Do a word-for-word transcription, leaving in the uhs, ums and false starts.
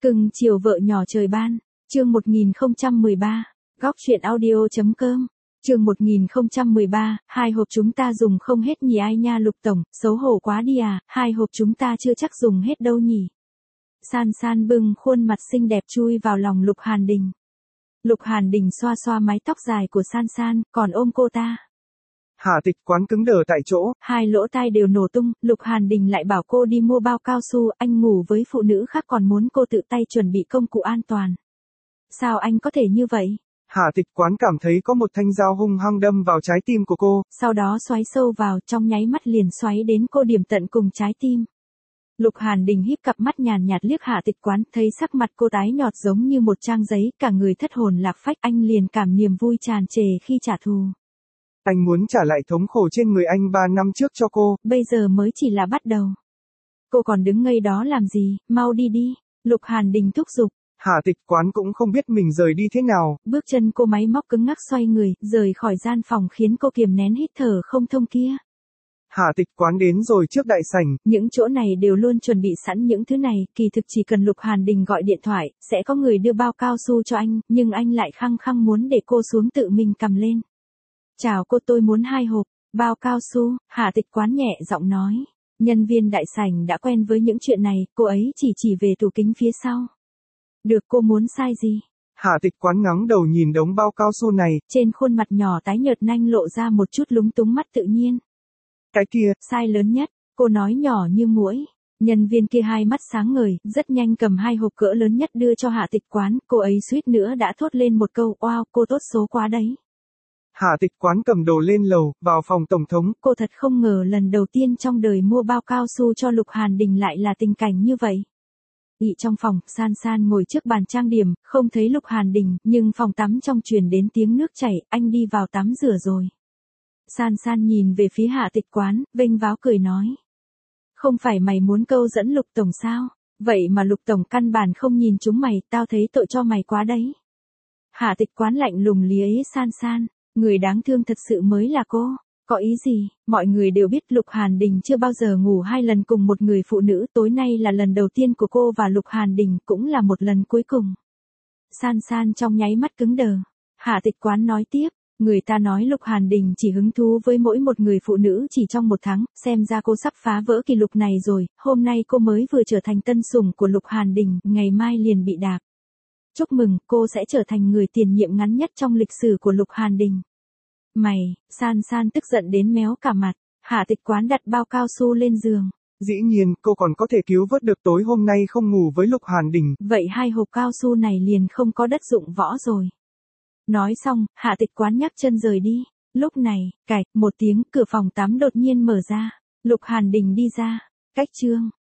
Cưng chiều vợ nhỏ trời ban, chương một nghìn không trăm mười ba, góc chuyện audio.com, chương một nghìn không trăm mười ba, hai hộp chúng ta dùng không hết nhỉ ai nha Lục Tổng, xấu hổ quá đi à, hai hộp chúng ta chưa chắc dùng hết đâu nhỉ. San San bưng khuôn mặt xinh đẹp chui vào lòng Lục Hàn Đình. Lục Hàn Đình xoa xoa mái tóc dài của San San, còn ôm cô ta. Hạ Tịch Quán cứng đờ tại chỗ. Hai lỗ tai đều nổ tung, Lục Hàn Đình lại bảo cô đi mua bao cao su, anh ngủ với phụ nữ khác còn muốn cô tự tay chuẩn bị công cụ an toàn. Sao anh có thể như vậy? Hạ Tịch Quán cảm thấy có một thanh dao hung hăng đâm vào trái tim của cô. Sau đó xoáy sâu vào, trong nháy mắt liền xoáy đến cô điểm tận cùng trái tim. Lục Hàn Đình híp cặp mắt nhàn nhạt liếc Hạ Tịch Quán, thấy sắc mặt cô tái nhợt giống như một trang giấy, cả người thất hồn lạc phách, anh liền cảm niềm vui tràn trề khi trả thù. Anh muốn trả lại thống khổ trên người anh ba năm trước cho cô. Bây giờ mới chỉ là bắt đầu. Cô còn đứng ngây đó làm gì, mau đi đi. Lục Hàn Đình thúc giục. Hạ Tịch Quán cũng không biết mình rời đi thế nào. Bước chân cô máy móc cứng ngắc xoay người, rời khỏi gian phòng khiến cô kiềm nén hít thở không thông kia. Hạ Tịch Quán đến rồi trước đại sảnh. Những chỗ này đều luôn chuẩn bị sẵn những thứ này, kỳ thực chỉ cần Lục Hàn Đình gọi điện thoại, sẽ có người đưa bao cao su cho anh, nhưng anh lại khăng khăng muốn để cô xuống tự mình cầm lên. Chào cô, tôi muốn hai hộp, bao cao su, Hạ Tịch Quán nhẹ giọng nói. Nhân viên đại sảnh đã quen với những chuyện này, cô ấy chỉ chỉ về tủ kính phía sau. Được, cô muốn size gì? Hạ Tịch Quán ngẩng đầu nhìn đống bao cao su này. Trên khuôn mặt nhỏ tái nhợt nanh lộ ra một chút lúng túng mắt tự nhiên. Cái kia, size lớn nhất, cô nói nhỏ như muỗi. Nhân viên kia hai mắt sáng ngời, rất nhanh cầm hai hộp cỡ lớn nhất đưa cho Hạ Tịch Quán, cô ấy suýt nữa đã thốt lên một câu, wow, cô tốt số quá đấy. Hạ Tịch Quán cầm đồ lên lầu, vào phòng tổng thống. Cô thật không ngờ lần đầu tiên trong đời mua bao cao su cho Lục Hàn Đình lại là tình cảnh như vậy. Ị trong phòng, San San ngồi trước bàn trang điểm, không thấy Lục Hàn Đình, nhưng phòng tắm trong truyền đến tiếng nước chảy, anh đi vào tắm rửa rồi. San San nhìn về phía Hạ Tịch Quán, vênh váo cười nói. Không phải mày muốn câu dẫn Lục Tổng sao? Vậy mà Lục Tổng căn bản không nhìn chúng mày, tao thấy tội cho mày quá đấy. Hạ Tịch Quán lạnh lùng liếc San San, người đáng thương thật sự mới là cô. Có ý gì? Mọi người đều biết Lục Hàn Đình chưa bao giờ ngủ hai lần cùng một người phụ nữ, tối nay là lần đầu tiên của cô và Lục Hàn Đình, cũng là một lần cuối cùng. San San trong nháy mắt cứng đờ. Hạ Tịch Quán nói tiếp, người ta nói Lục Hàn Đình chỉ hứng thú với mỗi một người phụ nữ chỉ trong một tháng, xem ra cô sắp phá vỡ kỷ lục này rồi, hôm nay cô mới vừa trở thành tân sủng của Lục Hàn Đình, ngày mai liền bị đạp. Chúc mừng, cô sẽ trở thành người tiền nhiệm ngắn nhất trong lịch sử của Lục Hàn Đình. Mày, San San tức giận đến méo cả mặt. Hạ Tịch Quán đặt bao cao su lên giường. Dĩ nhiên, cô còn có thể cứu vớt được tối hôm nay không ngủ với Lục Hàn Đình. Vậy hai hộp cao su này liền không có đất dụng võ rồi. Nói xong, Hạ Tịch Quán nhấc chân rời đi. Lúc này, cạch, một tiếng, cửa phòng tắm đột nhiên mở ra. Lục Hàn Đình đi ra. Cách chương.